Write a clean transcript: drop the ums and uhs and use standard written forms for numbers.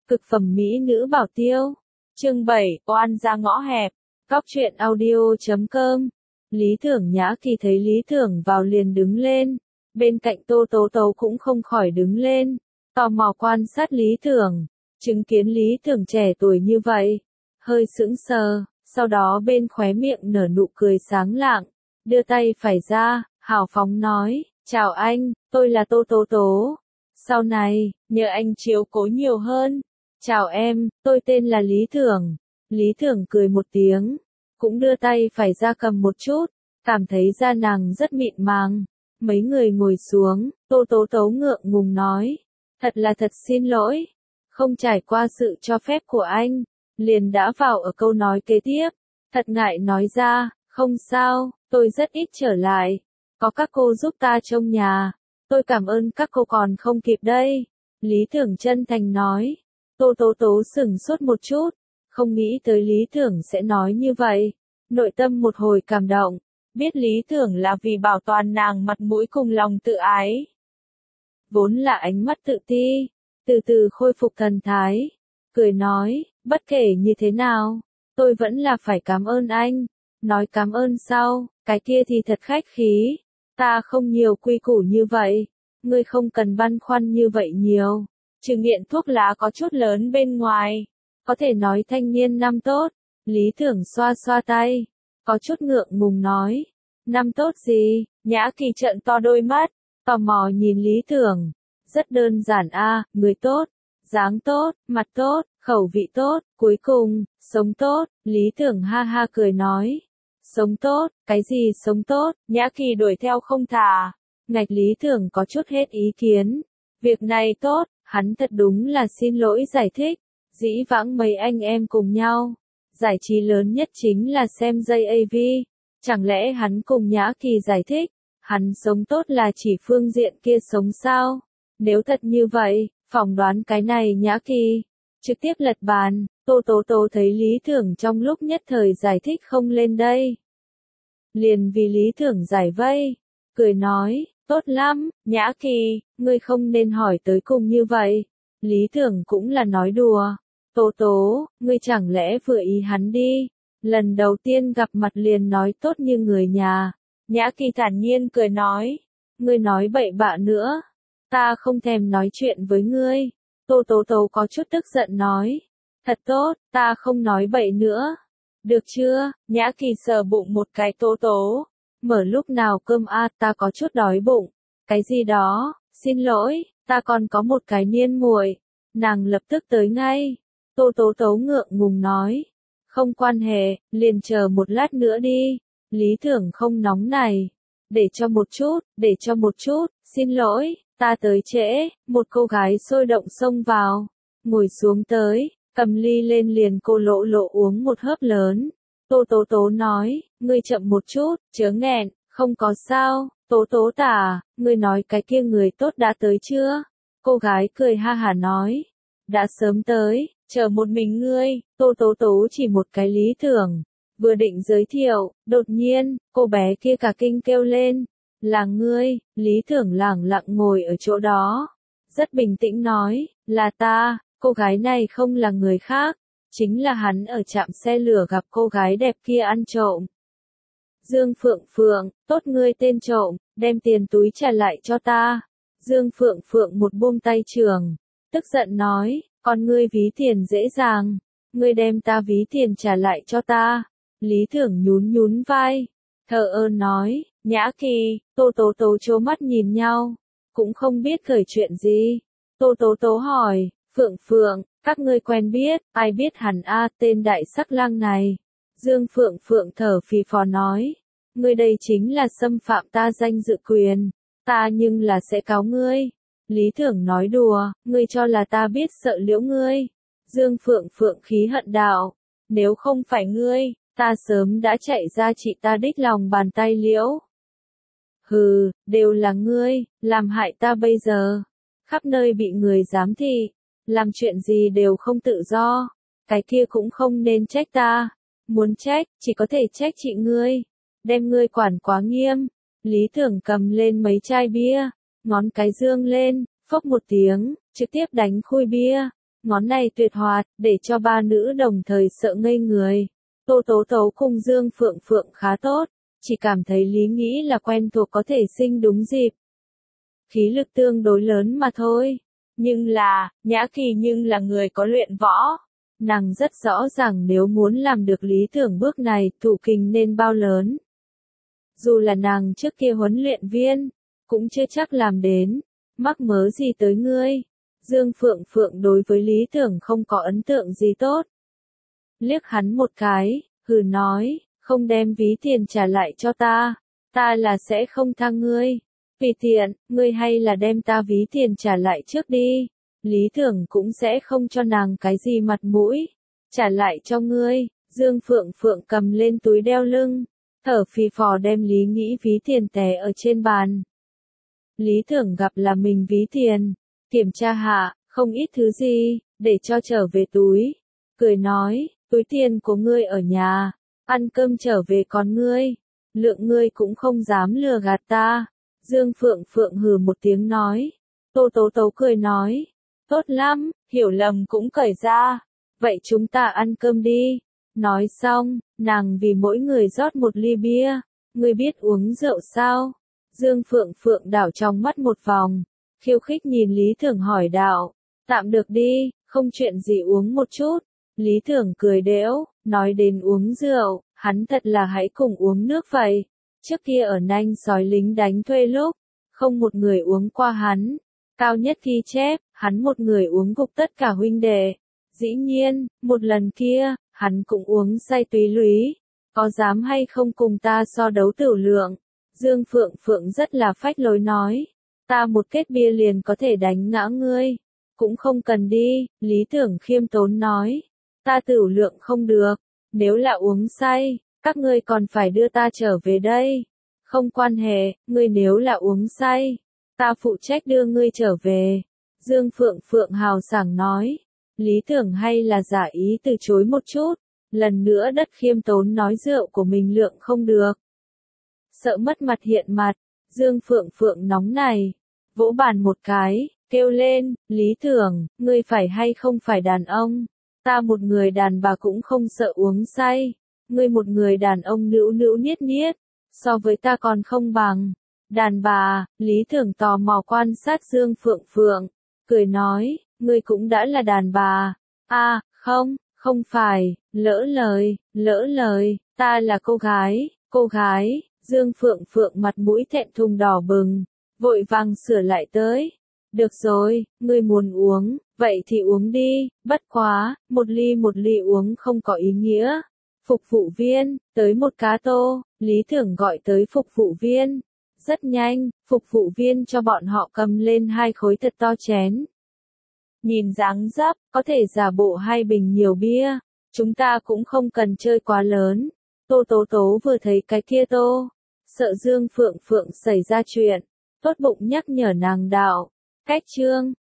Cực phẩm mỹ nữ bảo tiêu. Chương 7, oan ra ngõ hẹp. Cóc truyện audio.com. Lý Thưởng Nhã Kỳ thấy Lý Thưởng vào liền đứng lên. Bên cạnh Tô Tố Tố cũng không khỏi đứng lên. Tò mò quan sát Lý Thưởng. Chứng kiến Lý Thưởng trẻ tuổi như vậy. Hơi sững sờ. Sau đó bên khóe miệng nở nụ cười sáng lạng. Đưa tay phải ra, hào phóng nói. Chào anh, tôi là Tô Tố Tố. Sau này, nhờ anh chiếu cố nhiều hơn. Chào em, tôi tên là Lý Thưởng. Lý Thưởng cười một tiếng, cũng đưa tay phải ra cầm một chút, cảm thấy da nàng rất mịn màng. Mấy người ngồi xuống, Tô Tố Tố ngượng ngùng nói. Thật xin lỗi, không trải qua sự cho phép của anh, liền đã vào ở câu nói kế tiếp. Thật ngại nói ra, không sao, tôi rất ít trở lại. Có các cô giúp ta trông nhà, tôi cảm ơn các cô còn không kịp đây. Lý Thưởng chân thành nói. Tô Tố Tố sửng sốt một chút, không nghĩ tới Lý Thưởng sẽ nói như vậy. Nội tâm một hồi cảm động, biết Lý Thưởng là vì bảo toàn nàng mặt mũi cùng lòng tự ái. Vốn là ánh mắt tự ti, từ từ khôi phục thần thái, cười nói, bất kể như thế nào, tôi vẫn là phải cảm ơn anh. Nói cảm ơn sau, cái kia thì thật khách khí, ta không nhiều quy củ như vậy, ngươi không cần băn khoăn như vậy nhiều. Trừ nghiện thuốc lá có chút lớn bên ngoài, có thể nói thanh niên năm tốt. Lý Thưởng xoa xoa tay, có chút ngượng ngùng nói. Năm tốt gì? Nhã Kỳ trợn to đôi mắt, tò mò nhìn Lý Thưởng. Rất đơn giản a, người tốt, dáng tốt, mặt tốt, khẩu vị tốt, cuối cùng, sống tốt. Lý Thưởng ha ha cười nói. Sống tốt, cái gì sống tốt? Nhã Kỳ đuổi theo không thả. Ngạch Lý Thưởng có chút hết ý kiến. Việc này tốt. Hắn thật đúng là xin lỗi giải thích. Dĩ vãng mấy anh em cùng nhau, giải trí lớn nhất chính là xem dây AV. Chẳng lẽ hắn cùng Nhã Kỳ giải thích, hắn sống tốt là chỉ phương diện kia sống sao? Nếu thật như vậy, phỏng đoán cái này Nhã Kỳ trực tiếp lật bàn. Tô Tố Tố thấy Lý Thưởng trong lúc nhất thời giải thích không lên đây, liền vì Lý Thưởng giải vây, cười nói. Tốt lắm, Nhã Kỳ, ngươi không nên hỏi tới cùng như vậy. Lý Thưởng cũng là nói đùa. Tố Tố, ngươi chẳng lẽ vừa ý hắn đi. Lần đầu tiên gặp mặt liền nói tốt như người nhà. Nhã Kỳ thản nhiên cười nói. Ngươi nói bậy bạ nữa. Ta không thèm nói chuyện với ngươi. Tô Tố Tố có chút tức giận nói. Thật tốt, ta không nói bậy nữa. Được chưa? Nhã Kỳ sờ bụng một cái Tố Tố. Mở lúc nào cơm a, ta có chút đói bụng. Cái gì đó, xin lỗi, ta còn có một cái niên muội. Nàng lập tức tới ngay. Tô Tố Tố ngượng ngùng nói. Không quan hệ, liền chờ một lát nữa đi. Lý Thưởng không nóng này. Để cho một chút, xin lỗi, ta tới trễ. Một cô gái sôi động xông vào. Ngồi xuống tới, cầm ly lên liền cô lộ lộ uống một hớp lớn. Tô Tố Tố nói, ngươi chậm một chút, chớ nghẹn, không có sao. Tố Tố tả, ngươi nói cái kia người tốt đã tới chưa? Cô gái cười ha hả nói, đã sớm tới, chờ một mình ngươi. Tô Tố Tố chỉ một cái Lý Thưởng, vừa định giới thiệu, đột nhiên, cô bé kia cả kinh kêu lên, là ngươi. Lý Thưởng lẳng lặng ngồi ở chỗ đó, rất bình tĩnh nói, là ta. Cô gái này không là người khác, chính là hắn ở trạm xe lửa gặp cô gái đẹp kia ăn trộm. Dương Phượng Phượng, tốt ngươi tên trộm, đem tiền túi trả lại cho ta. Dương Phượng Phượng một buông tay trường, tức giận nói, còn ngươi ví tiền dễ dàng, ngươi đem ta ví tiền trả lại cho ta. Lý Thưởng nhún nhún vai, thờ ơ nói, Nhã Kỳ. Tô Tố Tố trố mắt nhìn nhau, cũng không biết khởi chuyện gì. Tô Tố Tố hỏi, Phượng Phượng, các ngươi quen biết, ai biết hẳn a, tên đại sắc lang này. Dương Phượng Phượng thở phì phò nói, ngươi đây chính là xâm phạm ta danh dự quyền, ta nhưng là sẽ cáo ngươi. Lý Thưởng nói đùa, ngươi cho là ta biết sợ liễu ngươi. Dương Phượng Phượng khí hận đạo, nếu không phải ngươi, ta sớm đã chạy ra chị ta đích lòng bàn tay liễu. Hừ, đều là ngươi, làm hại ta bây giờ, khắp nơi bị người giám thị, làm chuyện gì đều không tự do, cái kia cũng không nên trách ta. Muốn trách, chỉ có thể trách chị ngươi, đem ngươi quản quá nghiêm. Lý Thưởng cầm lên mấy chai bia, ngón cái dương lên, phốc một tiếng, trực tiếp đánh khui bia. ngón này tuyệt hoạt, để cho ba nữ đồng thời sợ ngây người. Tô Tố Tố cùng Dương Phượng Phượng khá tốt, chỉ cảm thấy Lý Nghĩ là quen thuộc có thể sinh đúng dịp. Khí lực tương đối lớn mà thôi. Nhưng là, Nhã Kỳ nhưng là người có luyện võ. Nàng rất rõ ràng nếu muốn làm được lý tưởng bước này, thủ kình nên bao lớn. Dù là nàng trước kia huấn luyện viên, cũng chưa chắc làm đến, mắc mớ gì tới ngươi. Dương Phượng Phượng đối với lý tưởng không có ấn tượng gì tốt. Liếc hắn một cái, hừ nói, không đem ví tiền trả lại cho ta là sẽ không tha ngươi. Vì tiện, ngươi hay là đem ta ví tiền trả lại trước đi. Lý tưởng cũng sẽ không cho nàng cái gì mặt mũi. Trả lại cho ngươi. Dương Phượng Phượng cầm lên túi đeo lưng, thở phì phò đem Lý Nghĩ ví tiền té ở trên bàn. Lý tưởng gặp là mình ví tiền, kiểm tra hạ, không ít thứ gì, để cho trở về túi. Cười nói, túi tiền của ngươi ở nhà, ăn cơm trở về còn ngươi. Lượng ngươi cũng không dám lừa gạt ta. Dương Phượng Phượng hừ một tiếng nói. Tô Tố Tố cười nói, tốt lắm, hiểu lầm cũng cởi ra. Vậy chúng ta ăn cơm đi. Nói xong, nàng vì mỗi người rót một ly bia. Ngươi biết uống rượu sao? Dương Phượng Phượng đảo trong mắt một vòng, khiêu khích nhìn Lý Tưởng hỏi đạo. Tạm được đi, không chuyện gì uống một chút. Lý Tưởng cười đễu, nói đến uống rượu, hắn thật là hãy cùng uống nước vậy. Trước kia ở nanh sói lính đánh thuê lúc, không một người uống qua hắn. Cao nhất ghi chép, hắn một người uống gục tất cả huynh đệ. Dĩ nhiên, một lần kia, hắn cũng uống say túy lúy. Có dám hay không cùng ta so đấu tửu lượng? Dương Phượng Phượng rất là phách lối nói. Ta một kết bia liền có thể đánh ngã ngươi. Cũng không cần đi, Lý Tưởng khiêm tốn nói. Ta tửu lượng không được. Nếu là uống say, các ngươi còn phải đưa ta trở về đây. Không quan hệ, ngươi nếu là uống say, ta phụ trách đưa ngươi trở về. Dương Phượng Phượng hào sảng nói. Lý Tưởng hay là giả ý từ chối một chút. Lần nữa đất khiêm tốn nói rượu của mình lượng không được. Sợ mất mặt hiện mặt, Dương Phượng Phượng nóng này. Vỗ bàn một cái, kêu lên, Lý Tưởng, ngươi phải hay không phải đàn ông. Ta một người đàn bà cũng không sợ uống say. Ngươi một người đàn ông nữu nữu niết niết. So với ta còn không bằng. Đàn bà, Lý Tưởng tò mò quan sát Dương Phượng Phượng. Cười nói, ngươi cũng đã là đàn bà. À, không phải, lỡ lời, ta là cô gái. Dương Phượng Phượng mặt mũi thẹn thùng đỏ bừng, vội vàng sửa lại tới. Được rồi, ngươi muốn uống, vậy thì uống đi, bất quá, một ly uống không có ý nghĩa. Phục vụ viên, tới một cá tô, Lý Tưởng gọi tới phục vụ viên. Rất nhanh, phục vụ viên cho bọn họ cầm lên 2 khối thật to chén. Nhìn dáng dấp, có thể giả bộ 2 bình nhiều bia, chúng ta cũng không cần chơi quá lớn. Tô Tố Tố vừa thấy cái kia tô, sợ Dương Phượng Phượng xảy ra chuyện, tốt bụng nhắc nhở nàng đạo. Cách chương